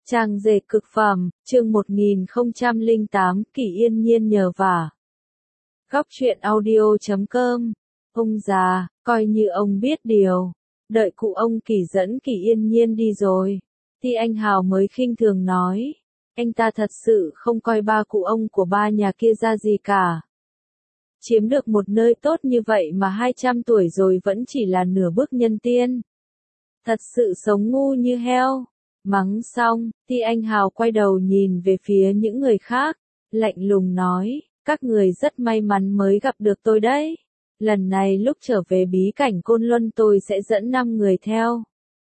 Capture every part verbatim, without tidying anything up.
Trang dệt cực phẩm, chương một nghìn không trăm lẻ tám, Kỷ Yên Nhiên nhờ vả. Góc truyện audio chấm com. Ông già, coi như ông biết điều. Đợi cụ ông Kỷ dẫn Kỷ Yên Nhiên đi rồi. Thì anh Hào mới khinh thường nói. Anh ta thật sự không coi ba cụ ông của ba nhà kia ra gì cả. Chiếm được một nơi tốt như vậy mà hai trăm tuổi rồi vẫn chỉ là nửa bước nhân tiên. Thật sự sống ngu như heo. Mắng xong, thì anh Hào quay đầu nhìn về phía những người khác, lạnh lùng nói, các người rất may mắn mới gặp được tôi đấy. Lần này lúc trở về bí cảnh Côn Luân tôi sẽ dẫn năm người theo.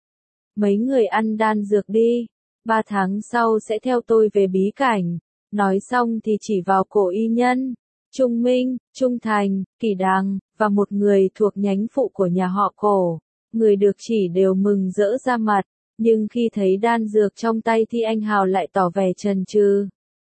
Mấy người ăn đan dược đi, ba tháng sau sẽ theo tôi về bí cảnh. Nói xong thì chỉ vào Cổ Y Nhân, Trung Minh, Trung Thành, Kỷ Đằng, và một người thuộc nhánh phụ của nhà họ Cổ. Người được chỉ đều mừng rỡ ra mặt. Nhưng khi thấy đan dược trong tay thì anh Hào lại tỏ vẻ chần chừ.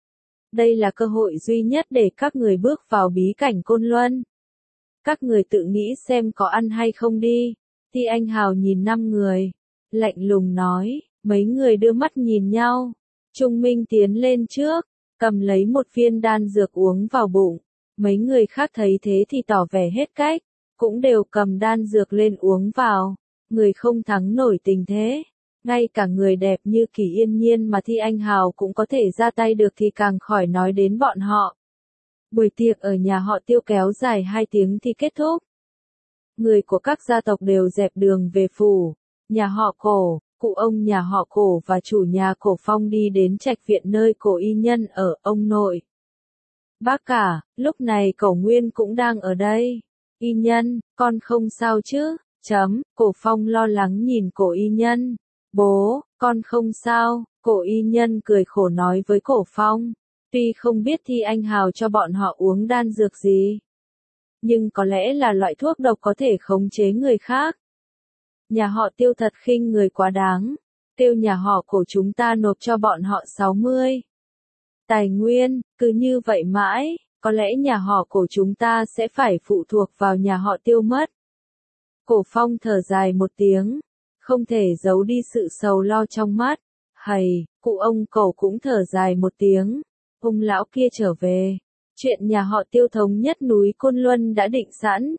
Đây là cơ hội duy nhất để các người bước vào bí cảnh Côn Luân. Các người tự nghĩ xem có ăn hay không đi. Thì anh Hào nhìn năm người, lạnh lùng nói, mấy người đưa mắt nhìn nhau. Trung Minh tiến lên trước, cầm lấy một viên đan dược uống vào bụng. Mấy người khác thấy thế thì tỏ vẻ hết cách, cũng đều cầm đan dược lên uống vào. Người không thắng nổi tình thế. Ngay cả người đẹp như Kỷ Yên Nhiên mà Thi Anh Hào cũng có thể ra tay được thì càng khỏi nói đến bọn họ. Buổi tiệc ở nhà họ Tiêu kéo dài hai tiếng thì kết thúc. Người của các gia tộc đều dẹp đường về phủ. Nhà họ Cổ, cụ ông nhà họ Cổ và chủ nhà Cổ Phong đi đến trạch viện nơi Cổ Y Nhân ở, ông nội. Bác cả, lúc này Cổ Nguyên cũng đang ở đây. Y Nhân, con không sao chứ? Chấm, Cổ Phong lo lắng nhìn Cổ Y Nhân. Bố, con không sao, Cổ Y Nhân cười khổ nói với Cổ Phong. Tuy không biết Thi Anh Hào cho bọn họ uống đan dược gì, nhưng có lẽ là loại thuốc độc có thể khống chế người khác. Nhà họ Tiêu thật khinh người quá đáng, kêu nhà họ Cổ chúng ta nộp cho bọn họ sáu mươi. Tài nguyên, cứ như vậy mãi, có lẽ nhà họ Cổ chúng ta sẽ phải phụ thuộc vào nhà họ Tiêu mất. Cổ Phong thở dài một tiếng. Không thể giấu đi sự sầu lo trong mắt. Hầy, cụ ông Cổ cũng thở dài một tiếng. Ông lão kia trở về. Chuyện nhà họ Tiêu thống nhất núi Côn Luân đã định sẵn.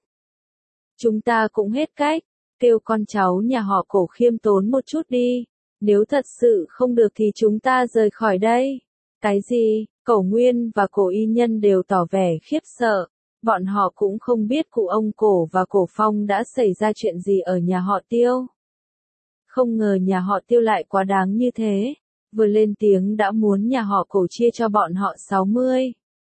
Chúng ta cũng hết cách. Kêu con cháu nhà họ Cổ khiêm tốn một chút đi. Nếu thật sự không được thì chúng ta rời khỏi đây. Cái gì? Cổ Nguyên và Cổ Y Nhân đều tỏ vẻ khiếp sợ. Bọn họ cũng không biết cụ ông Cổ và Cổ Phong đã xảy ra chuyện gì ở nhà họ Tiêu. Không ngờ nhà họ Tiêu lại quá đáng như thế, vừa lên tiếng đã muốn nhà họ Cổ chia cho bọn họ sáu mươi.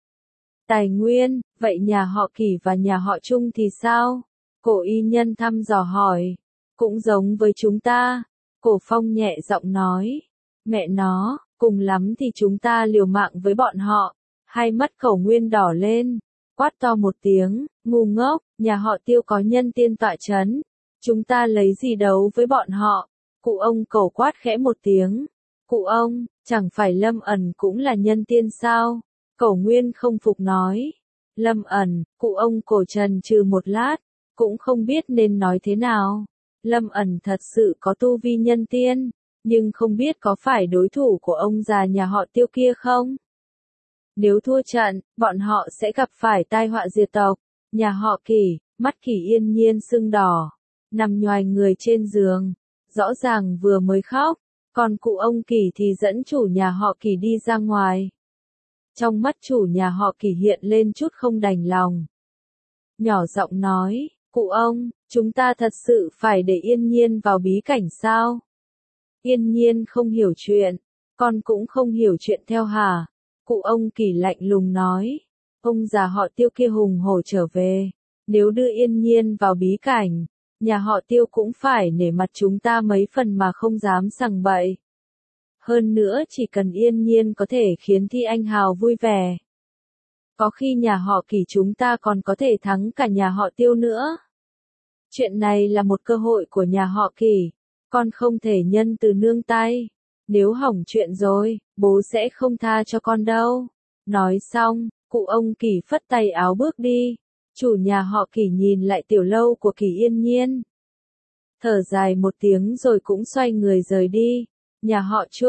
Tài nguyên, vậy nhà họ Kỷ và nhà họ Trung thì sao? Cổ Y Nhân thăm dò hỏi. Cũng giống với chúng ta. Cổ Phong nhẹ giọng nói. Mẹ nó, cùng lắm thì chúng ta liều mạng với bọn họ. Hai mắt Cổ Nguyên đỏ lên, quát to một tiếng, ngu ngốc, nhà họ Tiêu có nhân tiên tọa chấn. Chúng ta lấy gì đấu với bọn họ? Cụ ông Cổ quát khẽ một tiếng. Cụ ông, chẳng phải Lâm Ẩn cũng là nhân tiên sao? Cổ Nguyên không phục nói. Lâm Ẩn, cụ ông Cổ trần trừ một lát, cũng không biết nên nói thế nào. Lâm Ẩn thật sự có tu vi nhân tiên, nhưng không biết có phải đối thủ của ông già nhà họ Tiêu kia không? Nếu thua trận, bọn họ sẽ gặp phải tai họa diệt tộc. Nhà họ Kỷ, mắt Kỷ Yên Nhiên sưng đỏ, nằm nhoài người trên giường. Rõ ràng vừa mới khóc, còn cụ ông Kỷ thì dẫn chủ nhà họ Kỷ đi ra ngoài. Trong mắt chủ nhà họ Kỷ hiện lên chút không đành lòng. Nhỏ giọng nói, cụ ông, chúng ta thật sự phải để Yên Nhiên vào bí cảnh sao? Yên Nhiên không hiểu chuyện, con cũng không hiểu chuyện theo hả? Cụ ông Kỷ lạnh lùng nói, ông già họ Tiêu kia hùng hổ trở về, nếu đưa Yên Nhiên vào bí cảnh, nhà họ Tiêu cũng phải nể mặt chúng ta mấy phần mà không dám sằng bậy. Hơn nữa chỉ cần Yên Nhiên có thể khiến Thi Anh Hào vui vẻ. Có khi nhà họ Kỷ chúng ta còn có thể thắng cả nhà họ Tiêu nữa. Chuyện này là một cơ hội của nhà họ Kỷ, con không thể nhân từ nương tay. Nếu hỏng chuyện rồi, bố sẽ không tha cho con đâu. Nói xong, cụ ông Kỷ phất tay áo bước đi. Chủ nhà họ Kỷ nhìn lại tiểu lâu của Kỷ Yên Nhiên. Thở dài một tiếng rồi cũng xoay người rời đi. Nhà họ Trung,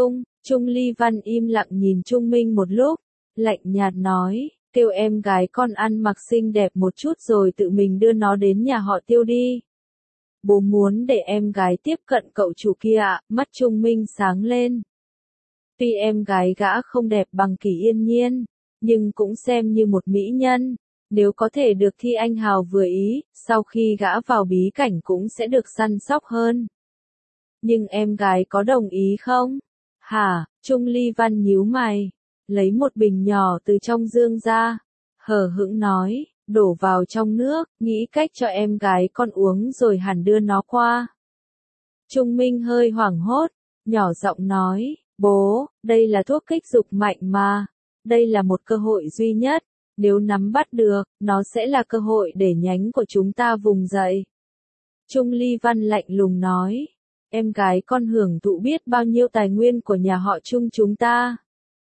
Trung Ly Văn im lặng nhìn Trung Minh một lúc, lạnh nhạt nói, kêu em gái con ăn mặc xinh đẹp một chút rồi tự mình đưa nó đến nhà họ Tiêu đi. Bố muốn để em gái tiếp cận cậu chủ kia ạ, mắt Trung Minh sáng lên. Tuy em gái gã không đẹp bằng Kỷ Yên Nhiên, nhưng cũng xem như một mỹ nhân, nếu có thể được Thi Anh Hào vừa ý, sau khi gã vào bí cảnh cũng sẽ được săn sóc hơn. Nhưng em gái có đồng ý không? Hả? Trung Ly Văn nhíu mày, lấy một bình nhỏ từ trong dương ra, hờ hững nói, đổ vào trong nước, nghĩ cách cho em gái con uống rồi hẳn đưa nó qua. Trung Minh hơi hoảng hốt, nhỏ giọng nói, bố, đây là thuốc kích dục mạnh mà, đây là một cơ hội duy nhất, nếu nắm bắt được, nó sẽ là cơ hội để nhánh của chúng ta vùng dậy. Trung Ly Văn lạnh lùng nói, em gái con hưởng thụ biết bao nhiêu tài nguyên của nhà họ Trung chúng ta.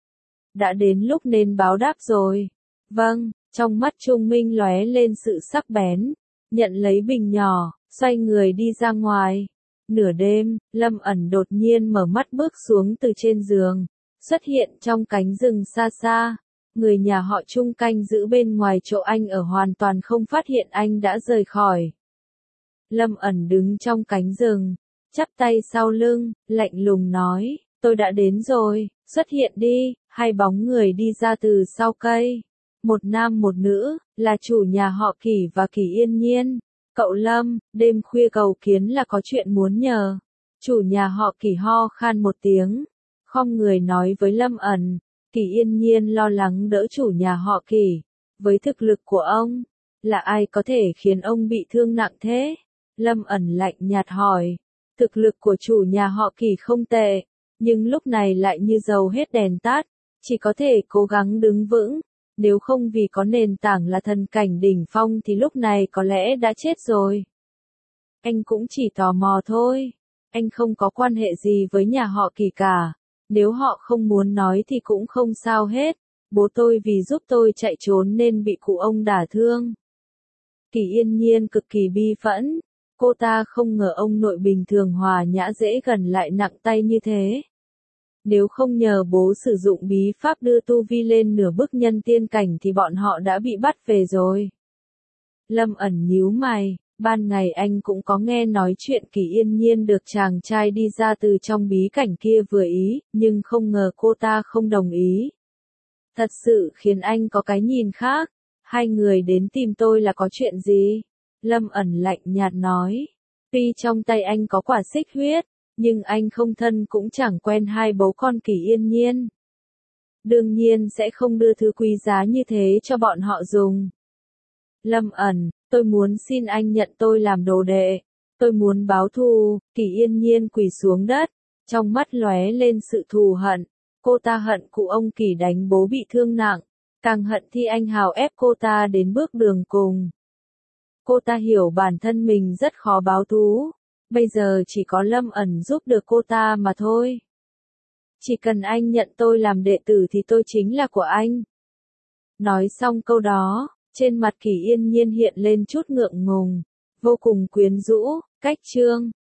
Đã đến lúc nên báo đáp rồi. Vâng, trong mắt Trung Minh lóe lên sự sắc bén, nhận lấy bình nhỏ, xoay người đi ra ngoài. Nửa đêm, Lâm ẩn đột nhiên mở mắt bước xuống từ trên giường, xuất hiện trong cánh rừng xa xa. Người nhà họ Trung canh giữ bên ngoài chỗ anh ở hoàn toàn không phát hiện anh đã rời khỏi. Lâm ẩn đứng trong cánh rừng, chắp tay sau lưng, lạnh lùng nói, tôi đã đến rồi, xuất hiện đi. Hai bóng người đi ra từ sau cây. Một nam một nữ, là chủ nhà họ Kỷ và Kỷ Yên Nhiên. Cậu Lâm, đêm khuya cầu kiến là có chuyện muốn nhờ. Chủ nhà họ Kỷ ho khan một tiếng, khom người nói với Lâm ẩn. Kỷ Yên Nhiên lo lắng đỡ chủ nhà họ Kỷ. Với thực lực của ông, là ai có thể khiến ông bị thương nặng thế? Lâm ẩn lạnh nhạt hỏi. Thực lực của chủ nhà họ Kỷ không tệ, nhưng lúc này lại như dầu hết đèn tắt. Chỉ có thể cố gắng đứng vững, nếu không vì có nền tảng là thần cảnh đỉnh phong thì lúc này có lẽ đã chết rồi. Anh cũng chỉ tò mò thôi, anh không có quan hệ gì với nhà họ Kỷ cả, nếu họ không muốn nói thì cũng không sao hết, bố tôi vì giúp tôi chạy trốn nên bị cụ ông đả thương. Kỷ Yên Nhiên cực kỳ bi phẫn, cô ta không ngờ ông nội bình thường hòa nhã dễ gần lại nặng tay như thế. Nếu không nhờ bố sử dụng bí pháp đưa tu vi lên nửa bước nhân tiên cảnh thì bọn họ đã bị bắt về rồi. Lâm ẩn nhíu mày, ban ngày anh cũng có nghe nói chuyện Kỷ Yên Nhiên được chàng trai đi ra từ trong bí cảnh kia vừa ý, nhưng không ngờ cô ta không đồng ý. Thật sự khiến anh có cái nhìn khác, hai người đến tìm tôi là có chuyện gì? Lâm ẩn lạnh nhạt nói, tuy trong tay anh có quả xích huyết, nhưng anh không thân cũng chẳng quen hai bố con Kỷ Yên Nhiên. Đương nhiên sẽ không đưa thứ quý giá như thế cho bọn họ dùng. Lâm ẩn, tôi muốn xin anh nhận tôi làm đồ đệ. Tôi muốn báo thù. Kỷ Yên Nhiên quỳ xuống đất, trong mắt lóe lên sự thù hận. Cô ta hận cụ ông Kỷ đánh bố bị thương nặng, càng hận Thi Anh Hào ép cô ta đến bước đường cùng. Cô ta hiểu bản thân mình rất khó báo thù. Bây giờ chỉ có Lâm ẩn giúp được cô ta mà thôi. Chỉ cần anh nhận tôi làm đệ tử thì tôi chính là của anh. Nói xong câu đó, trên mặt Kỷ Yên Nhiên hiện lên chút ngượng ngùng, vô cùng quyến rũ, cách chương.